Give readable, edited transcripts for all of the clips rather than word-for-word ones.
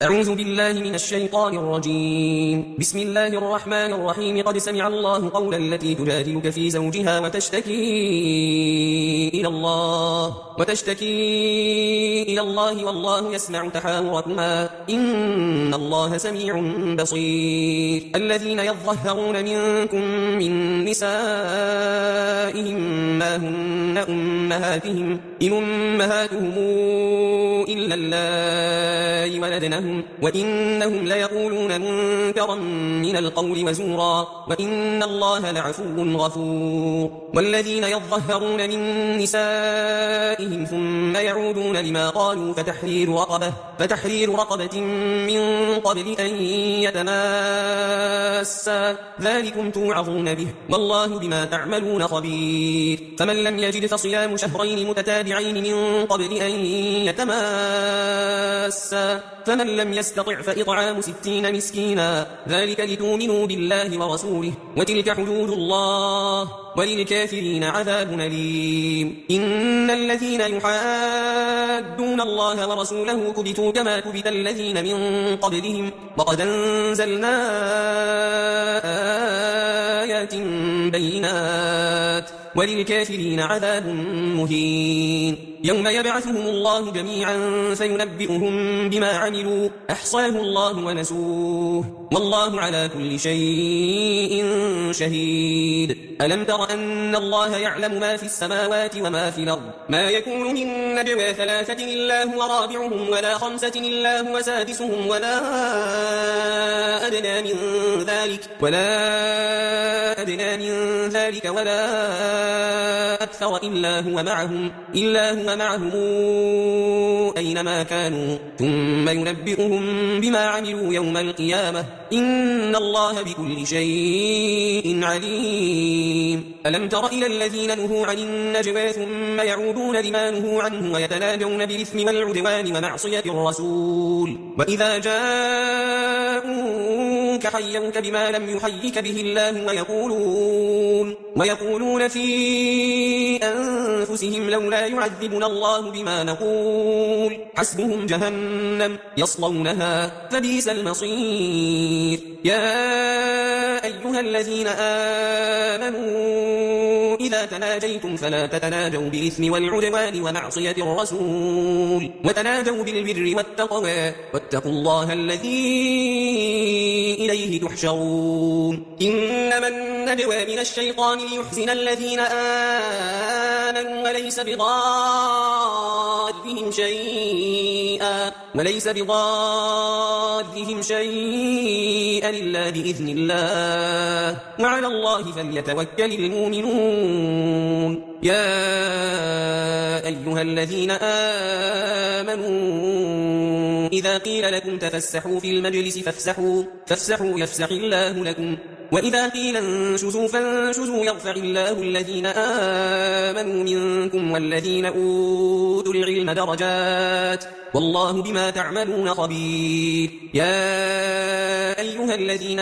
أعوذ بالله من الشيطان الرجيم. بسم الله الرحمن الرحيم. قد سمع الله قول التي تجادلك في زوجها وتشتكي إلى الله والله يسمع تحاوركما إن الله سميع بصير. الذين يظهرون منكم من نسائهم ما هن أمهاتهم إن أمهاتهم إلا اللائي ولدنهم وإنهم ليقولون منكرا من القول وزورا وإن الله لعفو غفور. والذين يظهرون من نسائهم ثم يعودون لما قالوا فتحرير رقبة من قبل أن يتماسا ذلكم توعظون به والله بما تعملون خبير. فمن لم يجد فصيام شهرين متتابعين من قبل أن يتماسا فمن لم يستطع فإطعام 60 مسكينا ذلك لتؤمنوا بالله ورسوله وتلك حدود الله وللكافرين عذاب أليم. إن الذين يحادون الله ورسوله كبتوا كما كبت الذين من قبلهم وقد أنزلنا آيات بينات وللكافرين عذاب مهين. يوم يبعثهم الله جميعا فينبئهم بما عملوا أحصاه الله ونسوه والله على كل شيء شهيد. ألم تر أن الله يعلم ما في السماوات وما في الأرض ما يكون من نجوى 3 إلا هو رابعهم ولا 5 إلا هو سادسهم ولا أدنى من ذلك ولا أكثر إلا هو معهم أينما كانوا ثم ينبئهم بما عملوا يوم القيامة إن الله بكل شيء عليم. ألم تر إلى الذين نهوا عن النجوى ثم يعودون لما نهوا عنه ويتناجون بالإثم والعدوان ومعصية الرسول وإذا جاءوك حيوك بما لم يحيك به الله ويقولون في أنفسهم لولا يعذبنا الله بما نقول حسبهم جهنم يصلونها فبئس المصير. يا أيها الذين آمنوا إذا تناجيتم فلا تتناجوا بالإثم والعدوان ومعصية الرسول وتناجوا بالبر والتقوى واتقوا الله الذي إليه تحشرون. إنما النجوى من الشيطان ليحزن الذين آمنوا وليس بضارهم شيئا إلا بإذن الله وعلى الله فليتوكل المؤمنون. يا أيها الذين آمنوا إذا قيل لكم تفسحوا في المجلس فافسحوا يفسح الله لكم وإذا قيل انشزوا فانشزوا يرفع الله الذين آمنوا منكم والذين أوتوا العلم درجات والله بما تعملون خبير. يا أيها الذين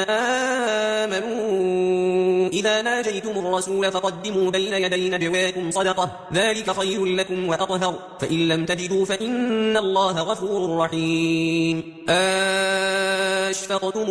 آمنوا إذا ناجيتم الرسول فقدموا بين يدي نجواكم صدقة ذلك خير لكم وأطهر فإن لم تجدوا فإن الله غفور رحيم. أشفقتم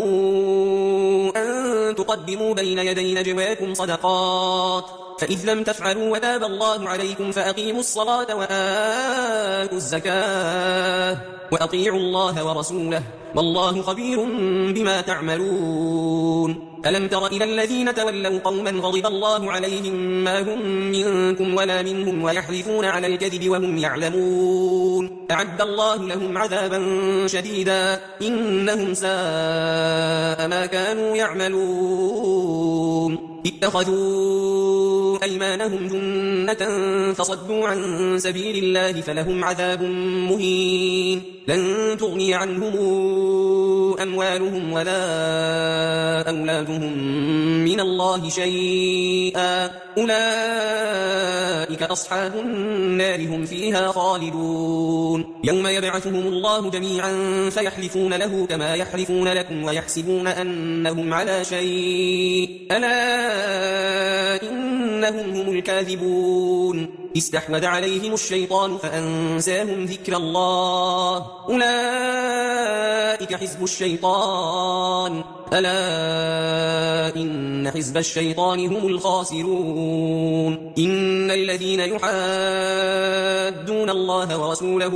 أن تقدموا بين يدي نجواكم صدقات فإذ لم تفعلوا وتاب الله عليكم فأقيموا الصلاة وآتوا الزكاة وأطيعوا الله ورسوله والله خبير بما تعملون. ألم تر إلى الذين تولوا قوما غضب الله عليهم ما هم منكم ولا منهم ويحلفون على الكذب وهم يعلمون أعد الله لهم عذابا شديدا إنهم ساء ما كانوا يعملون. اتخذوا أيمانهم جنة فصدوا عن سبيل الله فلهم عذاب مهين. لن تغني عنهم أموالهم ولا أولادهم من الله شيئا أولئك أصحاب النار هم فيها خالدون. يوم يبعثهم الله جميعا فيحلفون له كما يحلفون لكم ويحسبون أنهم على شيء ألا إنهم هم الكاذبون. استحوذ عليهم الشيطان فأنساهم ذكر الله أولئك حزب الشيطان ألا إن حزب الشيطان هم الخاسرون إن الذين يحادون الله ورسوله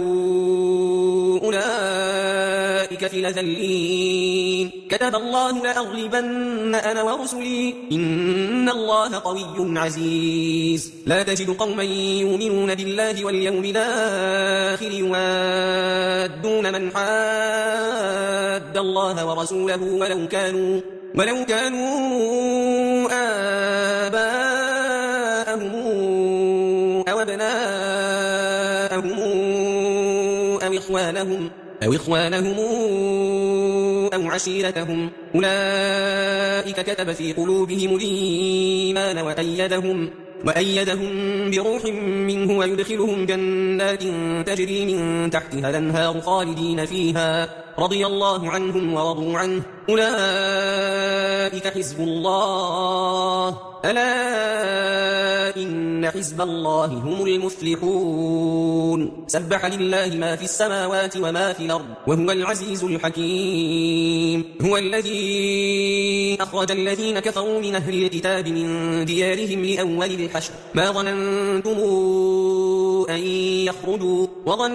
أولئك في الأذلين كتب الله لأغلبن أنا ورسلي إن الله قوي عزيز لا تجد قوما يؤمنون بالله واليوم الآخر يوادون من حاد الله ورسوله ولو كانوا آباءهم أو أبناءهم أو إخوانهم أو عشيرتهم أولئك كتب في قلوبهم الإيمان وأيدهم بروح منه ويدخلهم جنات تجري من تحتها الأنهار خالدين فيها رضي الله عنهم ورضوا عنه أولئك حزب الله ألا إن حزب الله هم المفلحون سبح لله ما في السماوات وما في الأرض وهو العزيز الحكيم هو الذي أخرج الذين كفروا من أهل الكتاب من ديارهم لأول الحشر ما ظننتم أن يخرجوا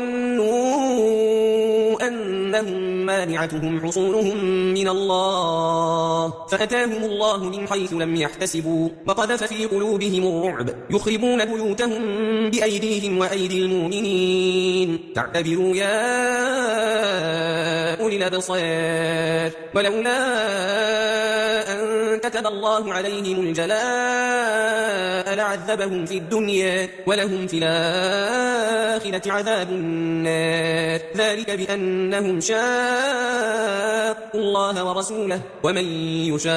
وظنوا أنهم مانعتهم حصونهم من الله فأتاهم الله من حيث لم يحتسبوا وقذف في قلوبهم الرعب يخربون بيوتهم بأيديهم وأيدي المؤمنين فاعتبروا يا أولي الأبصار ولولا أن كتب الله عليهم الجلاء لعذبهم في الدنيا ولهم في الآخرة عذاب النار ذلك بأنهم شاقوا الله ورسوله ومن يشاق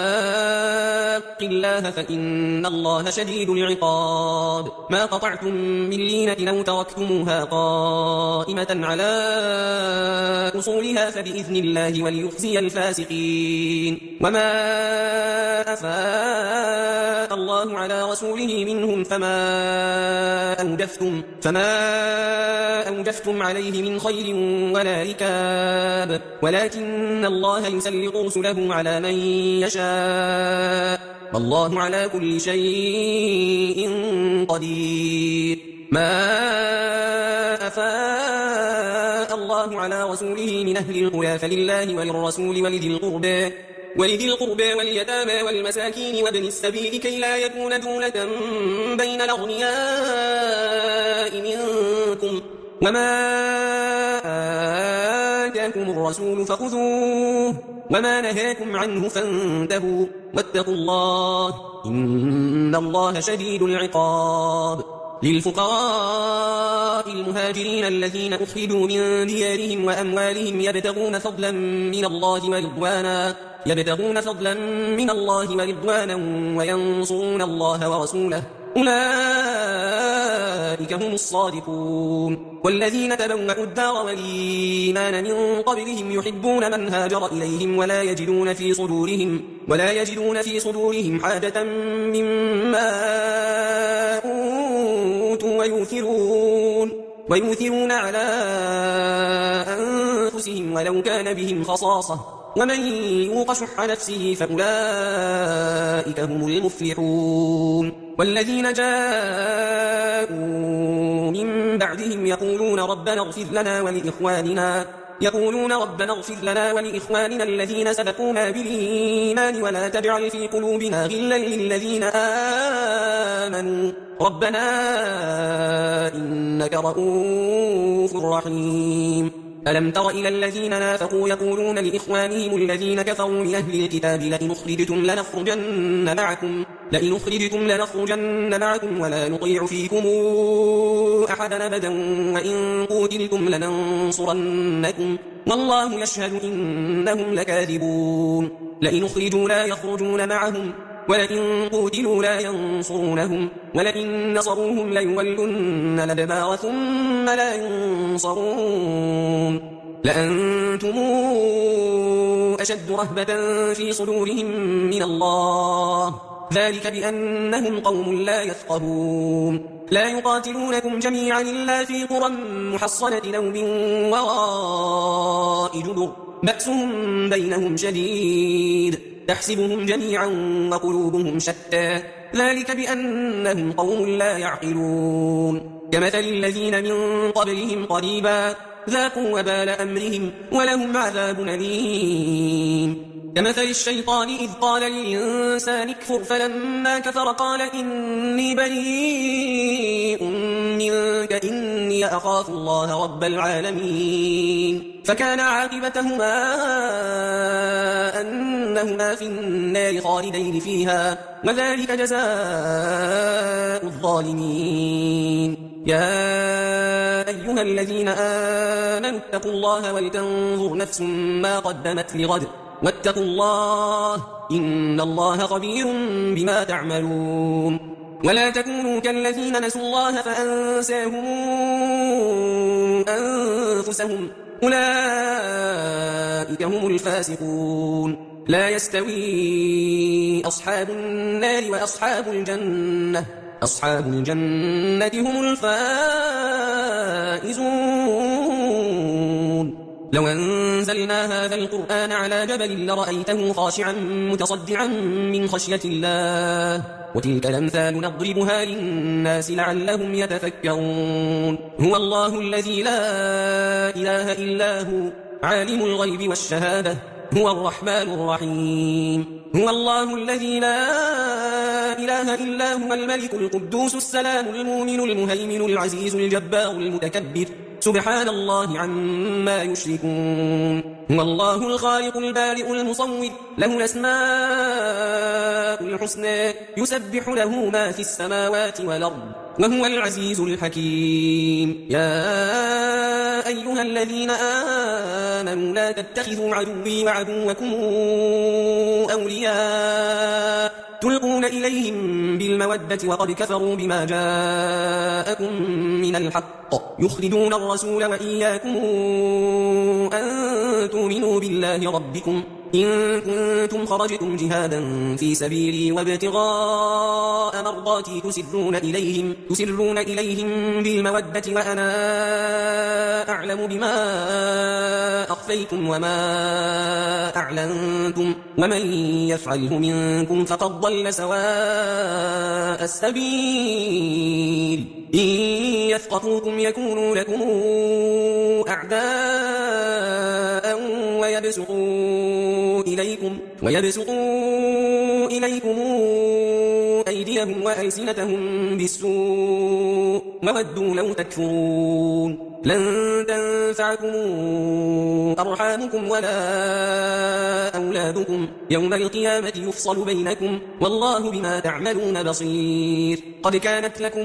الله فإن الله شديد العقاب ما قطعتم من لينة أو تركتموها قائمة على أصولها فبإذن الله وليخزي الفاسقين وما أفاء الله على رسوله منهم فما أوجفتم عليه من خير ولا ركاب ولكن الله يسلط رسله على من يشاء والله على كل شيء قدير ما أفاء الله على رسوله من أهل القرى فلله وللرسول ولذي القربى واليتامى والمساكين وابن السبيل كي لا يكون دولة بين الأغنياء منكم وما آتاكم الرسول فخذوه وما نهاكم عنه فانتهوا واتقوا الله إن الله شديد العقاب للفقراء المهاجرين الذين أخرجوا من ديارهم وأموالهم يبتغون فضلا من الله ورضوانا وينصرون الله ورسوله أولئك هم الصادقون والذين تبوأوا الدار والإيمان من قبلهم يحبون من هاجر إليهم ولا يجدون في صدورهم حاجة مما أوتوا ويؤثرون على أنفسهم ولو كان بهم خصاصة ومن يوق شح نفسه فأولئك هم المفلحون والذين جاءوا من بعدهم يقولون ربنا اغفر لنا ولإخواننا الذين سبقونا بالإيمان ولا تجعل في قلوبنا غلا للذين آمنوا ربنا إنك رؤوف رحيم ألم تر إلى الذين نافقوا يقولون لإخوانهم الذين كفروا من أهل الكتاب لئن أخرجتم لنخرجن معكم ولا نطيع فيكم أحدا أبدا وإن قوتلتم لننصرنكم والله يشهد إنهم لكاذبون لئن أخرجوا لا يخرجون معهم ولئن قوتلوا لا ينصرونهم ولئن نصروهم ليولن الأدبار ثم لا ينصرون لأنتم أشد رهبة في صدورهم من الله ذلك بأنهم قوم لا يفقهون لا يقاتلونكم جميعا إلا في قرى محصنة أو من وراء جدر بأسهم بينهم شديد تحسبهم جميعا وقلوبهم شتى ذلك بأنهم قوم لا يعقلون كمثل الذين من قبلهم قريبا ذاقوا وبال أمرهم ولهم عذاب أليم كمثل الشيطان إذ قال للإنسان اكفر فلما كفر قال إني بريء منك إني أخاف الله رب العالمين فكان عاقبتهما أنهما في النار خالدين فيها وذلك جزاء الظالمين يا أيها الذين آمنوا اتقوا الله ولتنظر نفس ما قدمت لغد واتقوا الله إن الله خبير بما تعملون ولا تكونوا كالذين نسوا الله فأنساهم أنفسهم أولئك هم الفاسقون لا يستوي أصحاب النار وأصحاب الجنة أصحاب الجنة هم الفائزون لو أنزلنا هذا القرآن على جبل لرأيته خاشعا متصدعا من خشية الله وتلك الأمثال نضربها للناس لعلهم يتفكرون هو الله الذي لا إله إلا هو عالم الغيب والشهادة هو الرحمن الرحيم هو الله الذي لا إله إلا هو الملك القدوس السلام المؤمن المهيمن العزيز الجبار المتكبر سبحان الله عما يشركون هو الله الخالق البارئ المصور له الأسماء الحسنى يسبح له ما في السماوات والأرض وهو العزيز الحكيم يا أيها الذين آمنوا لا تتخذوا عدوي وعدوكم أولياء تلقون إليهم بالمودة وقد كفروا بما جاءكم من الحق يخرجون الرسول وإياكم أن تؤمنوا بالله ربكم إن كنتم خرجتم جهادا في سبيلي وابتغاء مرضاتي تسرون إليهم بالمودة وأنا أعلم بما أخفيتم وما أعلنتم ومن يفعله منكم فقد ضل سواء السبيل إن يثقفوكم يكونوا لكم أعداء ويبسطوا إليكم أيديهم وألسنتهم بالسوء وودوا لو تكفرون لن تنفعكم أرحامكم ولا أولادكم يوم القيامة يفصل بينكم والله بما تعملون بصير قد كانت لكم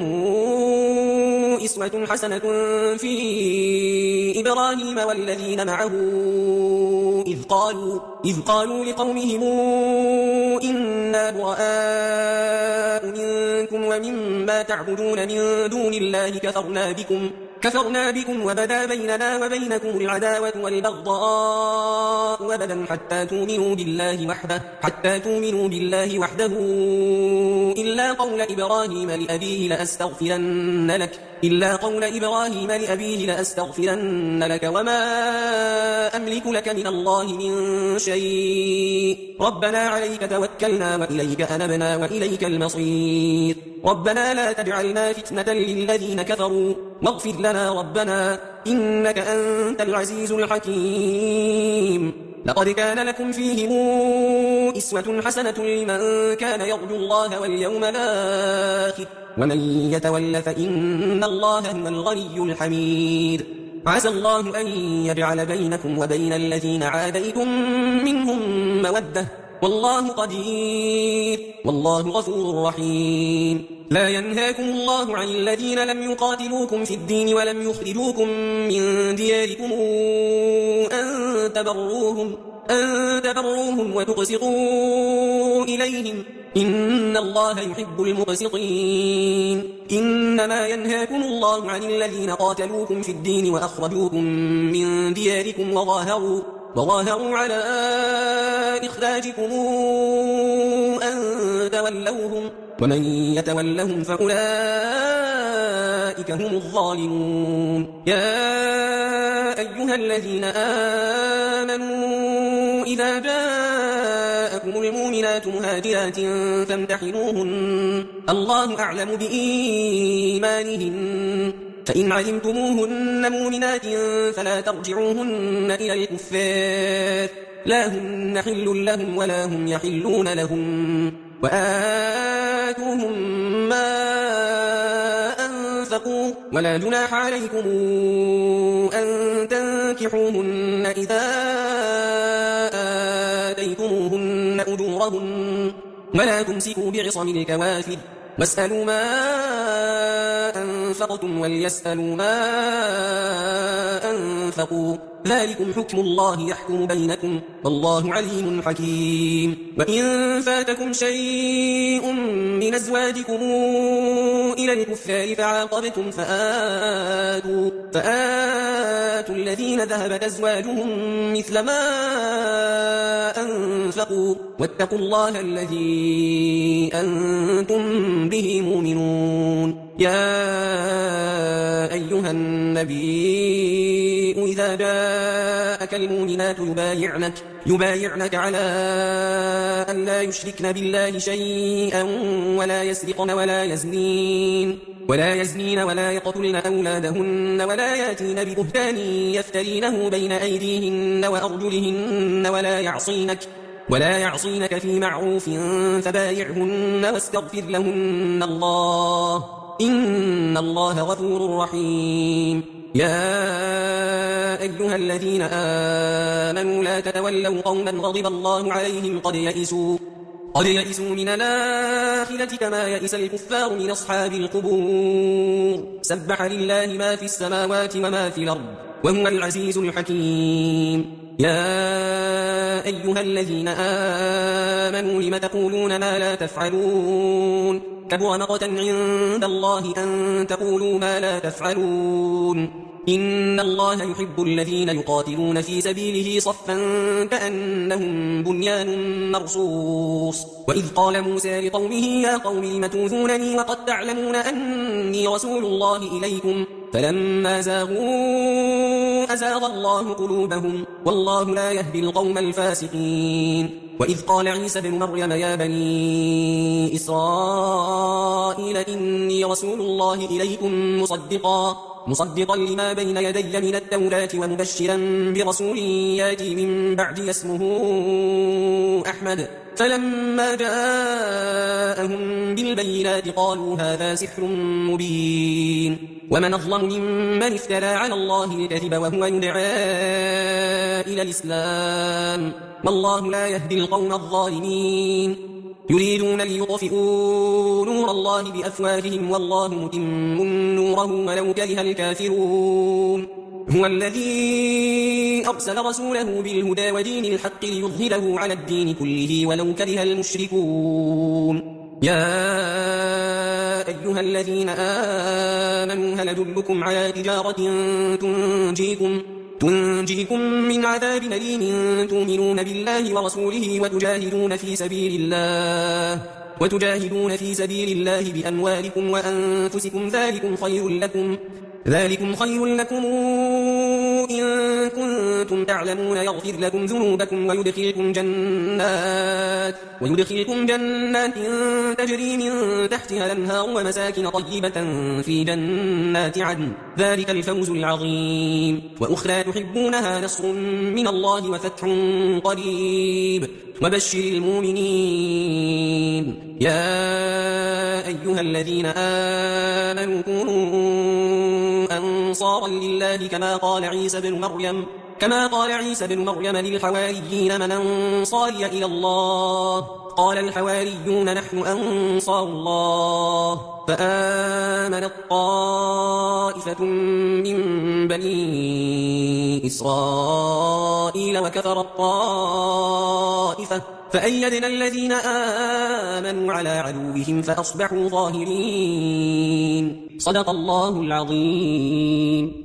أسوة حسنة في إبراهيم والذين معه إذ قالوا لقومهم إنا براء منكم ومما تعبدون من دون الله كفرنا بكم وبدا بيننا وبينكم العداوة والبغضاء أبدا حتى تؤمنوا بالله وحده إلا قول إبراهيم لأبيه لأستغفرن لك وما أملك لك من الله من شيء ربنا عليك توكلنا وإليك أنبنا وإليك المصير ربنا لا تجعلنا فتنة للذين كفروا واغفر لنا ربنا إنك أنت العزيز الحكيم لقد كان لكم فيهم أسوة حسنة لمن كان يرجو الله واليوم الآخر ومن يتول فإن الله هو الغني الحميد عسى الله أن يجعل بينكم وبين الذين عاديتم منهم مودة والله قدير والله غفور رحيم لا ينهاكم الله عن الذين لم يقاتلوكم في الدين ولم يخرجوكم من دياركم أن تبروهم وتقسطوا إليهم إن الله يحب المقسطين إنما ينهاكم الله عن الذين قاتلوكم في الدين وأخرجوكم من دياركم وظاهروا على إخراجكم أن تولوهم ومن يتولهم فأولئك أولئك هم الظالمون. يا أيها الذين آمنوا إذا جاءكم المؤمنات مهاجرات فامتحنوهن الله أعلم بإيمانهن فإن علمتموهن مؤمنات فلا ترجعوهن إلى الكفار لا هن حل لهم ولا هم يحلون لهم وآتوهم ما أنفقوا ولا جناح عليكم أن تنكحوهن إذا آتيتموهن أجورهن ولا تمسكوا بعصم الكوافر واسألوا ما أنفقتم وليسألوا ما أنفقوا ذلكم حكم الله يحكم بينكم والله عليم حكيم. وإن فاتكم شيء من أزواجكم إلى الكفار فعاقبتم فآتوا الذين ذهبت أزواجهم مثل ما أنفقوا واتقوا الله الذي أنتم به مؤمنون. يا أيها النبي إذا جاءك المؤمنات يبايعنك على أن لا يشركن بالله شيئا ولا يسرقن ولا يزنين ولا يقتلن أولادهن ولا ياتين ببهتان يفترينه بين أيديهن وأرجلهن ولا يعصينك في معروف فبايعهن واستغفر لهن الله إن الله غفور رحيم. يا أيها الذين آمنوا لا تتولوا قوما غضب الله عليهم قد يئسوا من الآخرة كما يئس الكفار من أصحاب القبور سبح لله ما في السماوات وما في الأرض وهو العزيز الحكيم. يا أيها الذين آمنوا لم تقولون ما لا تفعلون كبر مقتا عند الله أن تقولوا ما لا تفعلون إن الله يحب الذين يقاتلون في سبيله صفا كأنهم بنيان مرصوص. وإذ قال موسى لقومه يا قوم لم توذونني وقد تعلمون أني رسول الله إليكم فلما زاغوا أزاغ الله قلوبهم والله لا يهدي القوم الفاسقين. وإذ قال عيسى بن مريم يا بني إسرائيل إني رسول الله إليكم مصدقا لما بين يدي من التوراة ومبشرا برسول ياتي من بعد اسمه أحمد فلما جاءهم بالبينات قالوا هذا سحر مبين. ومن أظلم ممن افترى على الله الكذب وهو يدعى إلى الإسلام والله لا يهدي القوم الظالمين. يريدون ليطفئوا نور الله بأفواههم والله متم نوره ولو كره الكافرون. هو الذي أرسل رسوله بالهدى ودين الحق ليظهره على الدين كله ولو كره المشركون. يا أيها الذين آمنوا هل أدلكم على تجارة تنجيكم من عذاب أليم تؤمنون بالله ورسوله وتجاهدون في سبيل الله بأموالكم وأنفسكم ذلكم خير لكم إن كنتم تعلمون يغفر لكم ذنوبكم ويدخلكم جنات تجري من تحتها الأنهار ومساكن طيبة في جنات عدن ذلك الفوز العظيم. وأخرى تحبونها نصر من الله وفتح قريب وبشر المؤمنين. يا أيها الذين آمنوا كونوا أنصارا لله كما قال عيسى بن مريم للحواريين من أنصاري إلى الله قال الحواريون نحن أنصار الله فآمنت طائفة من بني إسرائيل وكفرت طائفة فأيدنا الذين آمنوا على عدوهم فأصبحوا ظاهرين. صدق الله العظيم.